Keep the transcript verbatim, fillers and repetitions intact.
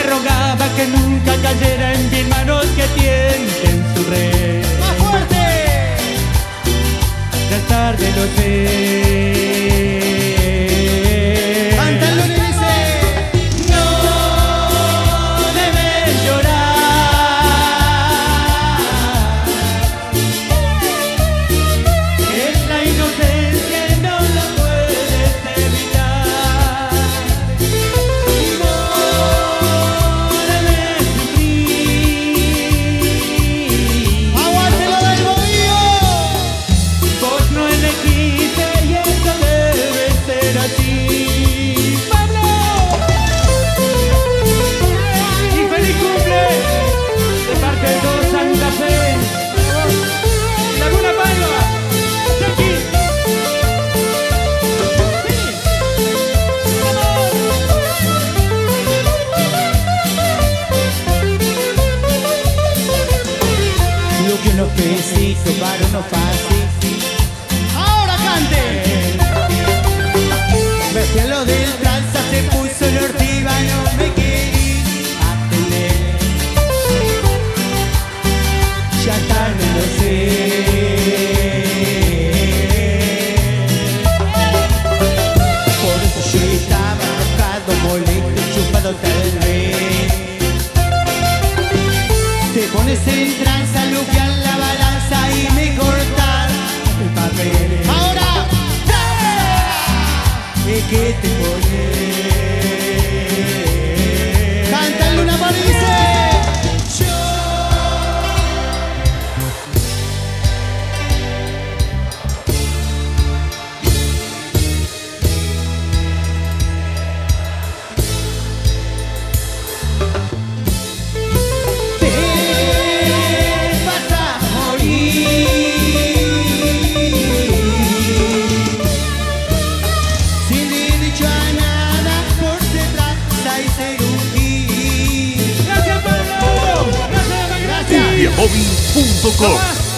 rogaba que nunca cayera en mil manos que tienten su red. ¡Más fuerte! Ya es tarde, lo sé. Cántalo y dice: No debes llorar. Es la inocencia y no la puedes evitar. No debes sufrir. ¡Aguante lo del bohío! Vos no elegiste y eso debe ser así. ¡Pablo! Y feliz cumple de parte de todo Santa Fe. Laguna Paiva, Jackie. Lo que unos pesitos para unos fácil. ¡Ahora cante! Lo del tranza se puso en ortiva, no me querí atender. Ya tarde lo sé. Por eso yo estaba arrojado, molesto, chupado tal vez. Te pones en tranza, lupean la balanza y me cortan el papel. ¡Ahora! ¿Qué te pones? ¡Cántale una mano y dice: Yo te vas a morir sin derecho a nada por detrás hay ser un gil. Gracias, Pablo. Gracias, gracias. cumbia móvil punto com